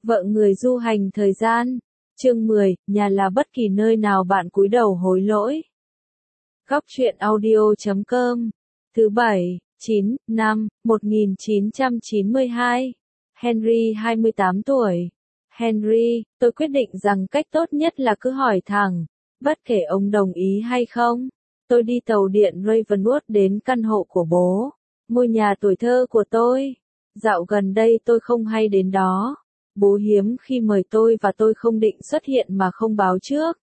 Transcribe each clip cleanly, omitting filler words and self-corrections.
Vợ người du hành thời gian. Chương 10, nhà là bất kỳ nơi nào bạn cúi đầu hối lỗi. Góc truyện audio.com. Thứ bảy, 9, năm, 1992. Henry 28 tuổi. Henry, tôi quyết định rằng cách tốt nhất là cứ hỏi thẳng, bất kể ông đồng ý hay không. Tôi đi tàu điện Ravenwood đến căn hộ của bố, ngôi nhà tuổi thơ của tôi. Dạo gần đây tôi không hay đến đó. Bố hiếm khi mời tôi và tôi không định xuất hiện mà không báo trước,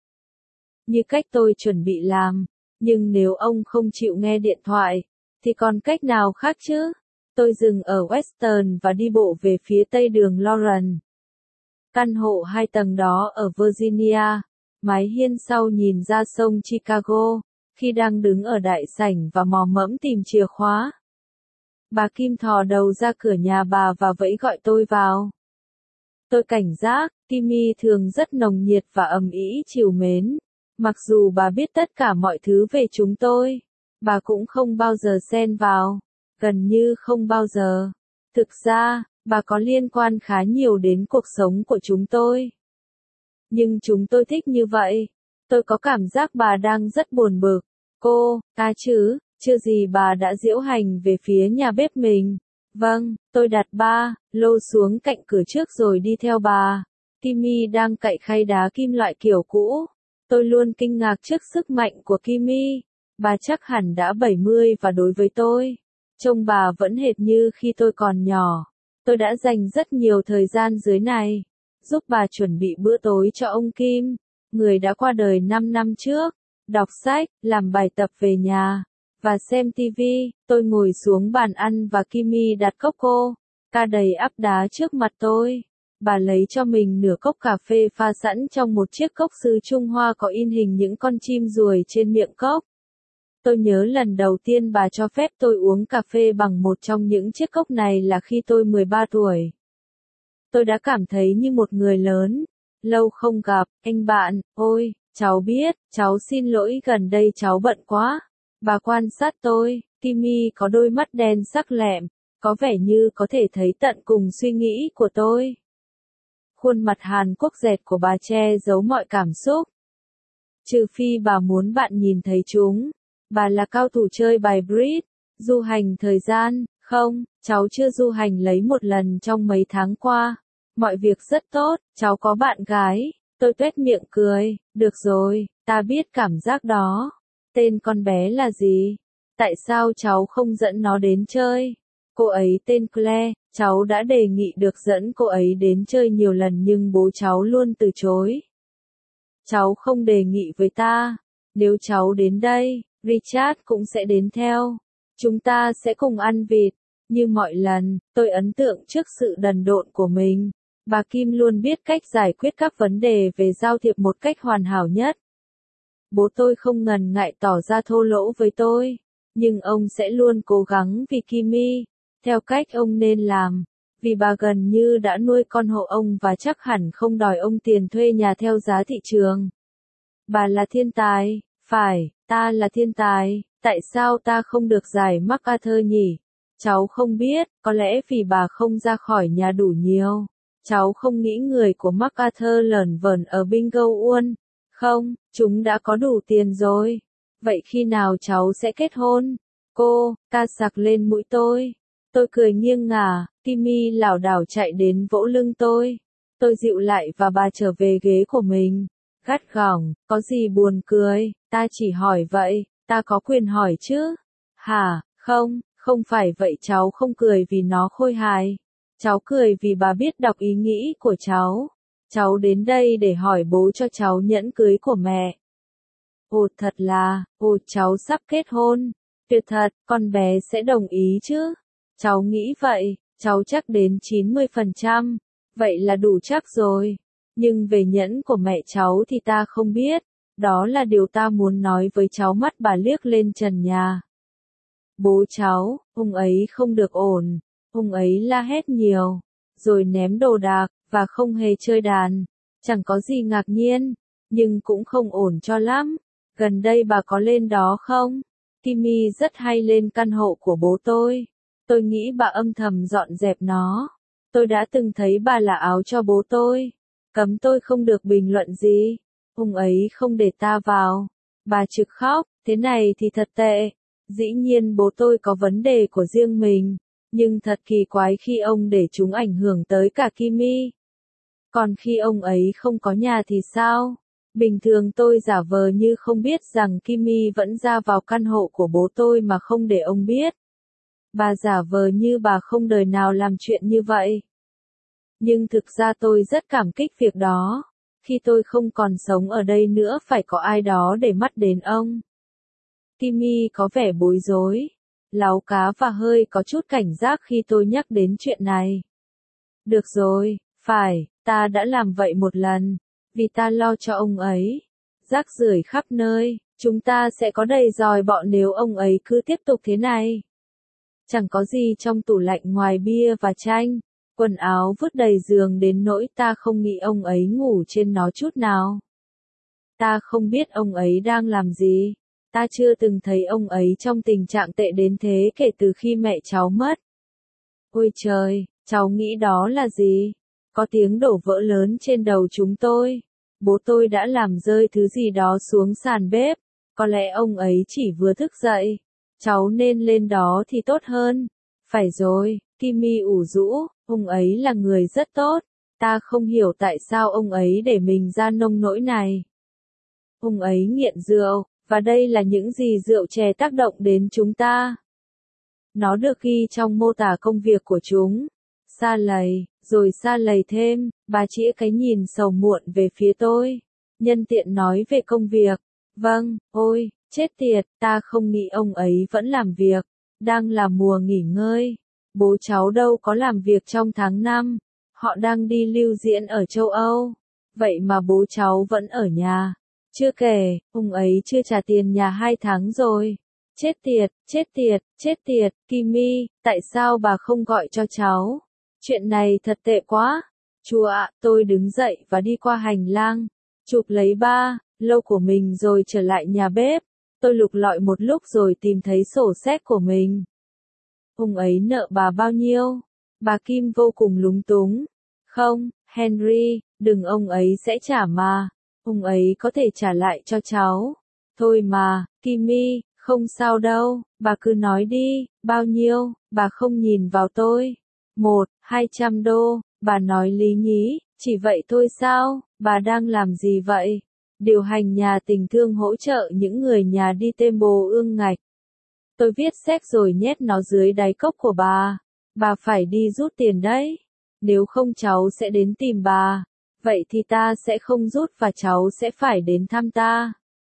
như cách tôi chuẩn bị làm. Nhưng nếu ông không chịu nghe điện thoại, thì còn cách nào khác chứ? Tôi dừng ở Western và đi bộ về phía tây đường Lawrence. Căn hộ 2 tầng đó ở Virginia, mái hiên sau nhìn ra sông Chicago. Khi đang đứng ở đại sảnh và mò mẫm tìm chìa khóa, bà Kim thò đầu ra cửa nhà bà và vẫy gọi tôi vào. Tôi cảnh giác. Kimmy thường rất nồng nhiệt và ầm ĩ trìu mến. Mặc dù bà biết tất cả mọi thứ về chúng tôi, bà cũng không bao giờ xen vào. Gần như không bao giờ. Thực ra, bà có liên quan khá nhiều đến cuộc sống của chúng tôi. Nhưng chúng tôi thích như vậy. Tôi có cảm giác bà đang rất buồn bực. Cô, chưa gì bà đã diễu hành về phía nhà bếp mình. Vâng, tôi đặt ba lô xuống cạnh cửa trước rồi đi theo bà. Kimmy đang cạy khay đá kim loại kiểu cũ. Tôi luôn kinh ngạc trước sức mạnh của Kimmy. Bà chắc hẳn đã 70 và đối với tôi, trông bà vẫn hệt như khi tôi còn nhỏ. Tôi đã dành rất nhiều thời gian dưới này, giúp bà chuẩn bị bữa tối cho ông Kim, người đã qua đời 5 năm trước, đọc sách, làm bài tập về nhà và xem TV. Tôi ngồi xuống bàn ăn và Kimmy đặt cốc ca đầy ắp đá trước mặt tôi. Bà lấy cho mình nửa cốc cà phê pha sẵn trong một chiếc cốc sứ Trung Hoa có in hình những con chim ruồi trên miệng cốc. Tôi nhớ lần đầu tiên bà cho phép tôi uống cà phê bằng một trong những chiếc cốc này là khi tôi 13 tuổi. Tôi đã cảm thấy như một người lớn. Lâu không gặp, anh bạn. Ôi, cháu biết, cháu xin lỗi, gần đây cháu bận quá. Bà quan sát tôi. Kimmy có đôi mắt đen sắc lẹm, có vẻ như có thể thấy tận cùng suy nghĩ của tôi. Khuôn mặt Hàn Quốc dẹt của bà che giấu mọi cảm xúc, trừ phi bà muốn bạn nhìn thấy chúng. Bà là cao thủ chơi bài bridge. Du hành thời gian. Không, cháu chưa du hành lấy một lần trong mấy tháng qua. Mọi việc rất tốt. Cháu có bạn gái. Tôi tuét miệng cười. Được rồi, ta biết cảm giác đó. Tên con bé là gì? Tại sao cháu không dẫn nó đến chơi? Cô ấy tên Claire. Cháu đã đề nghị được dẫn cô ấy đến chơi nhiều lần nhưng bố cháu luôn từ chối. Cháu không đề nghị với ta. Nếu cháu đến đây, Richard cũng sẽ đến theo. Chúng ta sẽ cùng ăn vịt. Như mọi lần, tôi ấn tượng trước sự đần độn của mình. Bà Kim luôn biết cách giải quyết các vấn đề về giao thiệp một cách hoàn hảo nhất. Bố tôi không ngần ngại tỏ ra thô lỗ với tôi, nhưng ông sẽ luôn cố gắng vì Kimmy, theo cách ông nên làm. Vì bà gần như đã nuôi con hộ ông và chắc hẳn không đòi ông tiền thuê nhà theo giá thị trường. Bà là thiên tài. Phải, ta là thiên tài. Tại sao ta không được giải MacArthur nhỉ? Cháu không biết, có lẽ vì bà không ra khỏi nhà đủ nhiều. Cháu không nghĩ người của MacArthur lởn vởn ở Bingo Uôn. Không, chúng đã có đủ tiền rồi. Vậy khi nào cháu sẽ kết hôn? Ca sặc lên mũi tôi. Tôi cười nghiêng ngả. Kimmy lảo đảo chạy đến vỗ lưng tôi. Tôi dịu lại và bà trở về ghế của mình. Gắt gỏng, có gì buồn cười, ta chỉ hỏi vậy, ta có quyền hỏi chứ? Hả, không phải vậy. Cháu không cười vì nó khôi hài. Cháu cười vì bà biết đọc ý nghĩ của cháu. Cháu đến đây để hỏi bố cho cháu nhẫn cưới của mẹ. Cháu sắp kết hôn. Tuyệt thật, con bé sẽ đồng ý chứ? Cháu nghĩ vậy, cháu chắc đến 90%. Vậy là đủ chắc rồi. Nhưng về nhẫn của mẹ cháu thì ta không biết. Đó là điều ta muốn nói với cháu. Mắt bà liếc lên trần nhà. Bố cháu, ông ấy không được ổn. Ông ấy la hét nhiều, rồi ném đồ đạc, và không hề chơi đàn. Chẳng có gì ngạc nhiên, nhưng cũng không ổn cho lắm. Gần đây bà có lên đó không? Kimmy rất hay lên căn hộ của bố tôi. Tôi nghĩ bà âm thầm dọn dẹp nó. Tôi đã từng thấy bà là áo cho bố tôi. Cấm tôi không được bình luận gì. Ông ấy không để ta vào. Bà trực khóc, thế này thì thật tệ. Dĩ nhiên bố tôi có vấn đề của riêng mình. Nhưng thật kỳ quái khi ông để chúng ảnh hưởng tới cả Kimi. Còn khi ông ấy không có nhà thì sao? Bình thường tôi giả vờ như không biết rằng Kimi vẫn ra vào căn hộ của bố tôi mà không để ông biết. Bà giả vờ như bà không đời nào làm chuyện như vậy. Nhưng thực ra tôi rất cảm kích việc đó. Khi tôi không còn sống ở đây nữa phải có ai đó để mắt đến ông. Kimi có vẻ bối rối, láu cá và hơi có chút cảnh giác khi tôi nhắc đến chuyện này. Được rồi, phải, ta đã làm vậy một lần, vì ta lo cho ông ấy. Rác rưởi khắp nơi, chúng ta sẽ có đầy dòi bọ nếu ông ấy cứ tiếp tục thế này. Chẳng có gì trong tủ lạnh ngoài bia và chanh, quần áo vứt đầy giường đến nỗi ta không nghĩ ông ấy ngủ trên nó chút nào. Ta không biết ông ấy đang làm gì. Ta chưa từng thấy ông ấy trong tình trạng tệ đến thế kể từ khi mẹ cháu mất. Ôi trời, cháu nghĩ đó là gì? Có tiếng đổ vỡ lớn trên đầu chúng tôi. Bố tôi đã làm rơi thứ gì đó xuống sàn bếp. Có lẽ ông ấy chỉ vừa thức dậy. Cháu nên lên đó thì tốt hơn. Phải rồi, Kimi ủ rũ, ông ấy là người rất tốt. Ta không hiểu tại sao ông ấy để mình ra nông nỗi này. Ông ấy nghiện rượu, và đây là những gì rượu chè tác động đến chúng ta. Nó được ghi trong mô tả công việc của chúng. Sa lầy, rồi sa lầy thêm, bà chĩa cái nhìn sầu muộn về phía tôi. Nhân tiện nói về công việc. Vâng, ôi, chết tiệt, ta không nghĩ ông ấy vẫn làm việc. Đang là mùa nghỉ ngơi. Bố cháu đâu có làm việc trong tháng 5. Họ đang đi lưu diễn ở châu Âu. Vậy mà bố cháu vẫn ở nhà. Chưa kể, ông ấy chưa trả tiền nhà 2 tháng rồi. Chết tiệt, chết tiệt, chết tiệt, Kimi, tại sao bà không gọi cho cháu? Chuyện này thật tệ quá. Chúa ạ, tôi đứng dậy và đi qua hành lang, chụp lấy ba lô của mình rồi trở lại nhà bếp. Tôi lục lọi một lúc rồi tìm thấy sổ séc của mình. Ông ấy nợ bà bao nhiêu? Bà Kim vô cùng lúng túng. Không, Henry, đừng, ông ấy sẽ trả mà. Ông ấy có thể trả lại cho cháu. Thôi mà, Kimi, không sao đâu, bà cứ nói đi, bao nhiêu, bà không nhìn vào tôi. 200 đô, bà nói lý nhí, chỉ vậy thôi sao, bà đang làm gì vậy? Điều hành nhà tình thương hỗ trợ những người nhà đi têm bồ ương ngạch. Tôi viết séc rồi nhét nó dưới đáy cốc của bà. Bà phải đi rút tiền đấy. Nếu không cháu sẽ đến tìm bà. Vậy thì ta sẽ không rút và cháu sẽ phải đến thăm ta.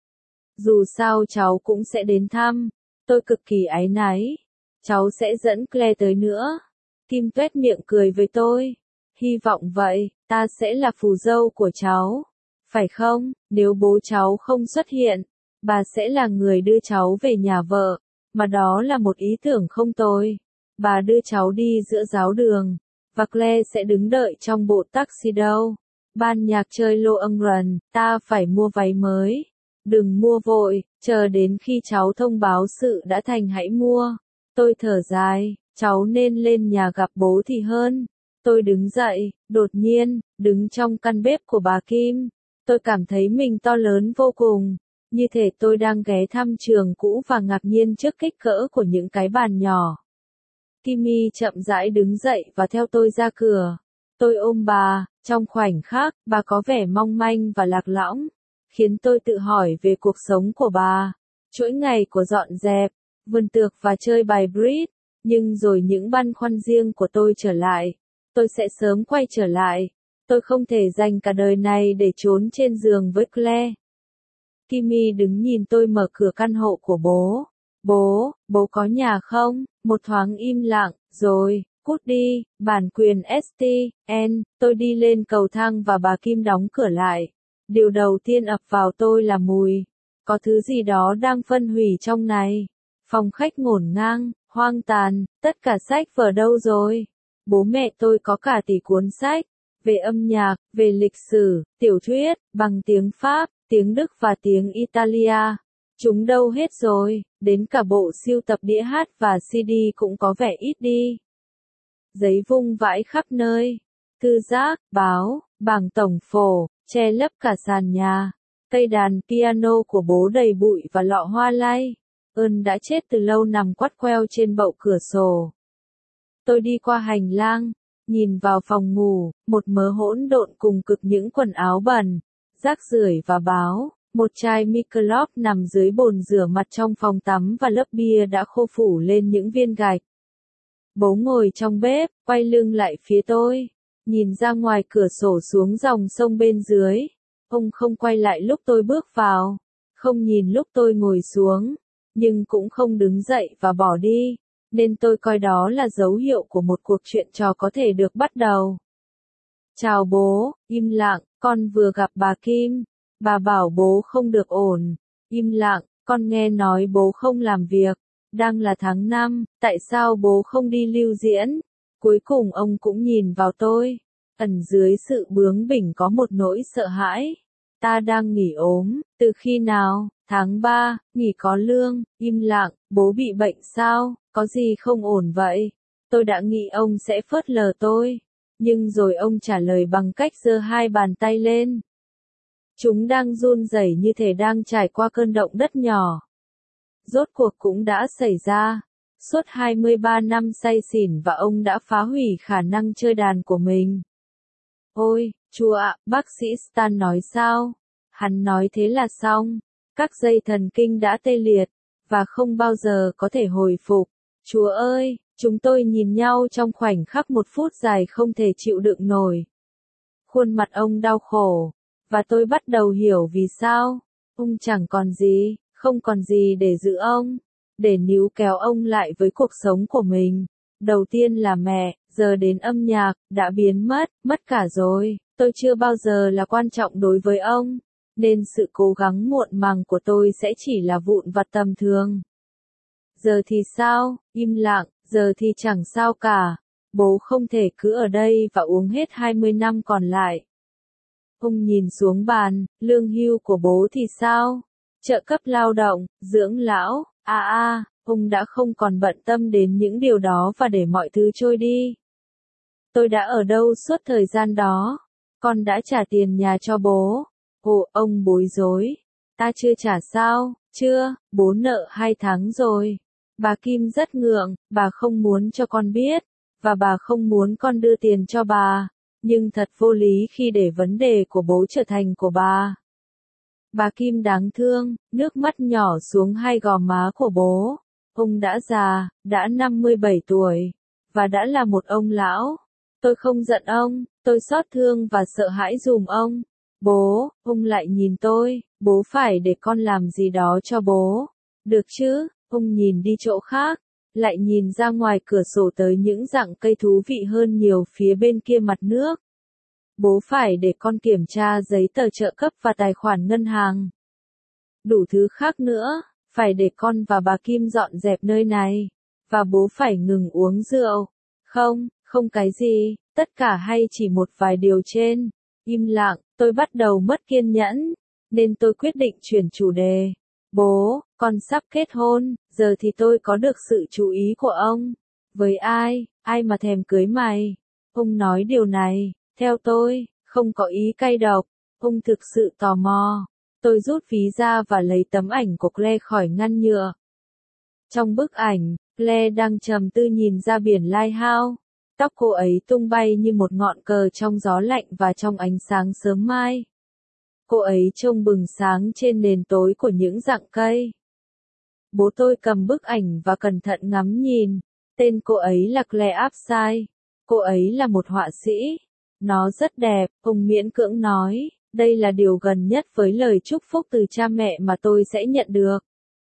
Dù sao cháu cũng sẽ đến thăm. Tôi cực kỳ áy náy. Cháu sẽ dẫn Claire tới nữa. Kim tuét miệng cười với tôi. Hy vọng vậy, ta sẽ là phù dâu của cháu. Phải không, nếu bố cháu không xuất hiện, bà sẽ là người đưa cháu về nhà vợ. Mà đó là một ý tưởng không tồi. Bà đưa cháu đi giữa giáo đường. Và Claire sẽ đứng đợi trong bộ taxi đâu. Ban nhạc chơi Lohengrin, ta phải mua váy mới. Đừng mua vội, chờ đến khi cháu thông báo sự đã thành hãy mua. Tôi thở dài, cháu nên lên nhà gặp bố thì hơn. Tôi đứng dậy, đột nhiên, đứng trong căn bếp của bà Kim. Tôi cảm thấy mình to lớn vô cùng. Như thể tôi đang ghé thăm trường cũ và ngạc nhiên trước kích cỡ của những cái bàn nhỏ. Kimi chậm rãi đứng dậy và theo tôi ra cửa. Tôi ôm bà, trong khoảnh khắc, bà có vẻ mong manh và lạc lõng, khiến tôi tự hỏi về cuộc sống của bà. Chuỗi ngày của dọn dẹp, vườn tược và chơi bài bridge, nhưng rồi những băn khoăn riêng của tôi trở lại. Tôi sẽ sớm quay trở lại. Tôi không thể dành cả đời này để trốn trên giường với Claire. Kimi đứng nhìn tôi mở cửa căn hộ của bố. Bố có nhà không? Một thoáng im lặng, rồi, cút đi, bản quyền STN, tôi đi lên cầu thang và bà Kim đóng cửa lại. Điều đầu tiên ập vào tôi là mùi. Có thứ gì đó đang phân hủy trong này. Phòng khách ngổn ngang, hoang tàn, tất cả sách vở đâu rồi? Bố mẹ tôi có cả tỷ cuốn sách. Về âm nhạc, về lịch sử, tiểu thuyết, bằng tiếng Pháp, tiếng Đức và tiếng Italia. Chúng đâu hết rồi, đến cả bộ sưu tập đĩa hát và CD cũng có vẻ ít đi. giấy vung vãi khắp nơi, thư giác, báo, bảng tổng phổ, che lấp cả sàn nhà. Cây đàn piano của bố đầy bụi và lọ hoa lay. Ơn đã chết từ lâu nằm quắt queo trên bậu cửa sổ. Tôi đi qua hành lang, nhìn vào phòng ngủ, một mớ hỗn độn cùng cực những quần áo bẩn, rác rưởi và báo. Một chai Michelob nằm dưới bồn rửa mặt trong phòng tắm và lớp bia đã khô phủ lên những viên gạch. Bố ngồi trong bếp, quay lưng lại phía tôi, nhìn ra ngoài cửa sổ xuống dòng sông bên dưới. Ông không quay lại lúc tôi bước vào, không nhìn lúc tôi ngồi xuống, nhưng cũng không đứng dậy và bỏ đi, nên tôi coi đó là dấu hiệu của một cuộc chuyện trò có thể được bắt đầu. Chào bố, im lặng, con vừa gặp bà Kim. Bà bảo bố không được ổn. Im lặng, con nghe nói bố không làm việc. Đang là tháng 5, tại sao bố không đi lưu diễn? Cuối cùng ông cũng nhìn vào tôi. Ẩn dưới sự bướng bỉnh có một nỗi sợ hãi. Ta đang nghỉ ốm, từ khi nào? Tháng 3, nghỉ có lương. Im lặng, bố bị bệnh sao? Có gì không ổn vậy? Tôi đã nghĩ ông sẽ phớt lờ tôi. Nhưng rồi ông trả lời bằng cách giơ hai bàn tay lên. Chúng đang run rẩy như thể đang trải qua cơn động đất nhỏ. Rốt cuộc cũng đã xảy ra. Suốt 23 năm say xỉn và ông đã phá hủy khả năng chơi đàn của mình. Ôi, Chúa ạ, bác sĩ Stan nói sao? Hắn nói thế là xong. Các dây thần kinh đã tê liệt, và không bao giờ có thể hồi phục. Chúa ơi, chúng tôi nhìn nhau trong khoảnh khắc một phút dài không thể chịu đựng nổi. Khuôn mặt ông đau khổ. Và tôi bắt đầu hiểu vì sao. Ông chẳng còn gì, không còn gì để giữ ông, để níu kéo ông lại với cuộc sống của mình. Đầu tiên là mẹ, giờ đến âm nhạc, đã biến mất cả rồi. Tôi chưa bao giờ là quan trọng đối với ông, nên sự cố gắng muộn màng của tôi sẽ chỉ là vụn vặt tầm thường. Giờ thì sao? Im lặng, giờ thì chẳng sao cả. Bố không thể cứ ở đây và uống hết 20 năm còn lại. Ông nhìn xuống bàn, lương hưu của bố thì sao? Trợ cấp lao động, dưỡng lão, ông đã không còn bận tâm đến những điều đó và để mọi thứ trôi đi. Tôi đã ở đâu suốt thời gian đó? Con đã trả tiền nhà cho bố. Ồ, ông bối rối. Ta chưa trả sao? Chưa, bố nợ 2 tháng rồi. Bà Kim rất ngượng, bà không muốn cho con biết, và bà không muốn con đưa tiền cho bà. Nhưng thật vô lý khi để vấn đề của bố trở thành của bà. Bà Kim đáng thương, nước mắt nhỏ xuống hai gò má của bố. Ông đã già, đã 57 tuổi, và đã là một ông lão. Tôi không giận ông, tôi xót thương và sợ hãi giùm ông. Bố, ông lại nhìn tôi, bố phải để con làm gì đó cho bố. Được chứ, ông nhìn đi chỗ khác, lại nhìn ra ngoài cửa sổ tới những rặng cây thú vị hơn nhiều phía bên kia mặt nước. Bố phải để con kiểm tra giấy tờ trợ cấp và tài khoản ngân hàng. Đủ thứ khác nữa, phải để con và bà Kim dọn dẹp nơi này. Và bố phải ngừng uống rượu. Không cái gì, tất cả hay chỉ một vài điều trên. Im lặng, tôi bắt đầu mất kiên nhẫn, nên tôi quyết định chuyển chủ đề. Bố, con sắp kết hôn, giờ thì tôi có được sự chú ý của ông. Với ai mà thèm cưới mày? Ông nói điều này, theo tôi, không có ý cay độc. Ông thực sự tò mò. Tôi rút ví ra và lấy tấm ảnh của Claire khỏi ngăn nhựa. Trong bức ảnh, Claire đang trầm tư nhìn ra biển Lighthouse. Tóc cô ấy tung bay như một ngọn cờ trong gió lạnh và trong ánh sáng sớm mai. Cô ấy trông bừng sáng trên nền tối của những rặng cây. Bố tôi cầm bức ảnh và cẩn thận ngắm nhìn. Tên cô ấy là Claire Upside. Cô ấy là một họa sĩ. Nó rất đẹp, ông miễn cưỡng nói. Đây là điều gần nhất với lời chúc phúc từ cha mẹ mà tôi sẽ nhận được.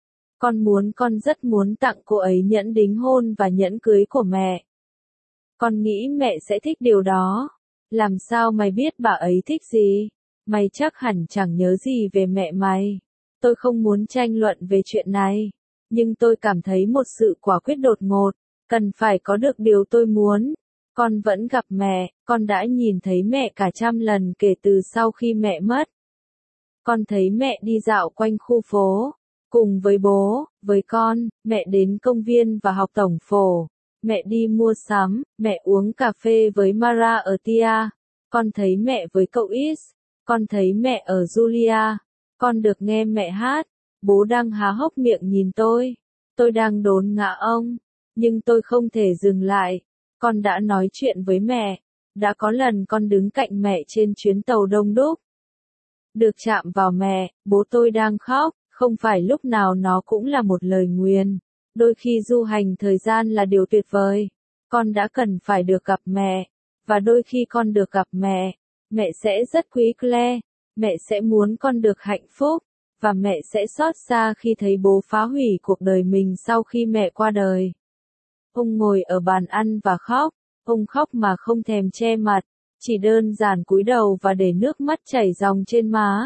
Con rất muốn tặng cô ấy nhẫn đính hôn và nhẫn cưới của mẹ. Con nghĩ mẹ sẽ thích điều đó. Làm sao mày biết bà ấy thích gì? Mày chắc hẳn chẳng nhớ gì về mẹ mày. Tôi không muốn tranh luận về chuyện này. Nhưng tôi cảm thấy một sự quả quyết đột ngột. Cần phải có được điều tôi muốn. Con vẫn gặp mẹ, con đã nhìn thấy mẹ cả 100 lần kể từ sau khi mẹ mất. Con thấy mẹ đi dạo quanh khu phố. Cùng với bố, với con, mẹ đến công viên và học tổng phổ. Mẹ đi mua sắm, mẹ uống cà phê với Mara ở Tia, con thấy mẹ với cậu Is, con thấy mẹ ở Julia, con được nghe mẹ hát. Bố đang há hốc miệng nhìn tôi đang đốn ngã ông, nhưng tôi không thể dừng lại. Con đã nói chuyện với mẹ, đã có lần con đứng cạnh mẹ trên chuyến tàu đông đúc. Được chạm vào mẹ, bố tôi đang khóc, không phải lúc nào nó cũng là một lời nguyền. Đôi khi du hành thời gian là điều tuyệt vời. Con đã cần phải được gặp mẹ, và đôi khi con được gặp mẹ, mẹ sẽ rất quý Claire, mẹ sẽ muốn con được hạnh phúc, và mẹ sẽ xót xa khi thấy bố phá hủy cuộc đời mình sau khi mẹ qua đời. Ông ngồi ở bàn ăn và khóc, ông khóc mà không thèm che mặt, chỉ đơn giản cúi đầu và để nước mắt chảy ròng trên má.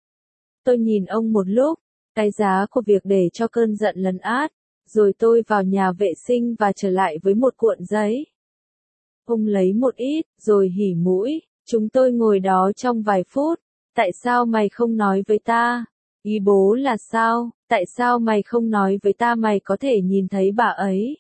Tôi nhìn ông một lúc, cái giá của việc để cho cơn giận lấn át, rồi tôi vào nhà vệ sinh và trở lại với một cuộn giấy. Ông lấy một ít, rồi hỉ mũi, chúng tôi ngồi đó trong vài phút. Tại sao mày không nói với ta? Ý bố là sao? Tại sao mày không nói với ta mày có thể nhìn thấy bà ấy?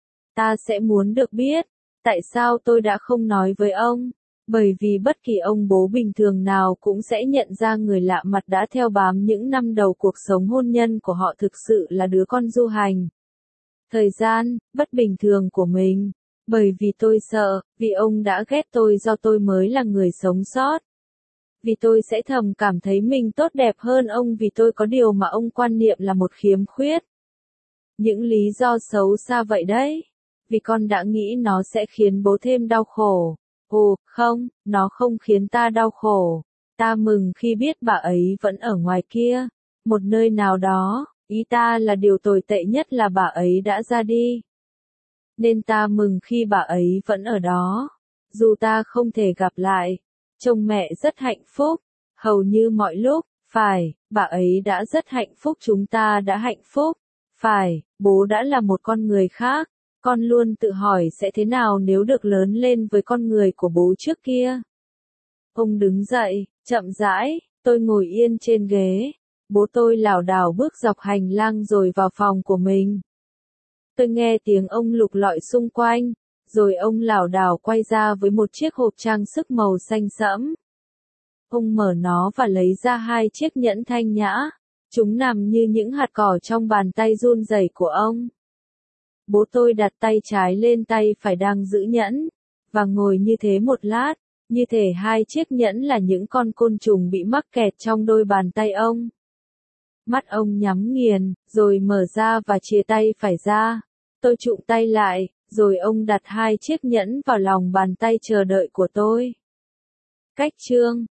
Ta sẽ muốn được biết, tại sao tôi đã không nói với ông? Bởi vì bất kỳ ông bố bình thường nào cũng sẽ nhận ra người lạ mặt đã theo bám những năm đầu cuộc sống hôn nhân của họ thực sự là đứa con du hành. Thời gian, bất bình thường của mình. Bởi vì tôi sợ, vì ông đã ghét tôi do tôi mới là người sống sót. Vì tôi sẽ thầm cảm thấy mình tốt đẹp hơn ông vì tôi có điều mà ông quan niệm là một khiếm khuyết. Những lý do xấu xa vậy đấy. Vì con đã nghĩ nó sẽ khiến bố thêm đau khổ. Ồ, không, nó không khiến ta đau khổ. Ta mừng khi biết bà ấy vẫn ở ngoài kia. Một nơi nào đó, ý ta là điều tồi tệ nhất là bà ấy đã ra đi. Nên ta mừng khi bà ấy vẫn ở đó. Dù ta không thể gặp lại. Chồng mẹ rất hạnh phúc. Hầu như mọi lúc, phải, bà ấy đã rất hạnh phúc chúng ta đã hạnh phúc. Phải, bố đã là một con người khác. Con luôn tự hỏi sẽ thế nào nếu được lớn lên với con người của bố trước kia. Ông đứng dậy, chậm rãi, tôi ngồi yên trên ghế. Bố tôi lảo đảo bước dọc hành lang rồi vào phòng của mình. Tôi nghe tiếng ông lục lọi xung quanh, rồi ông lảo đảo quay ra với một chiếc hộp trang sức màu xanh sẫm. Ông mở nó và lấy ra hai chiếc nhẫn thanh nhã. Chúng nằm như những hạt cỏ trong bàn tay run rẩy của ông. Bố tôi đặt tay trái lên tay phải đang giữ nhẫn, và ngồi như thế một lát, như thể hai chiếc nhẫn là những con côn trùng bị mắc kẹt trong đôi bàn tay ông. Mắt ông nhắm nghiền, rồi mở ra và chìa tay phải ra. Tôi chụm tay lại, rồi ông đặt hai chiếc nhẫn vào lòng bàn tay chờ đợi của tôi. Cách chương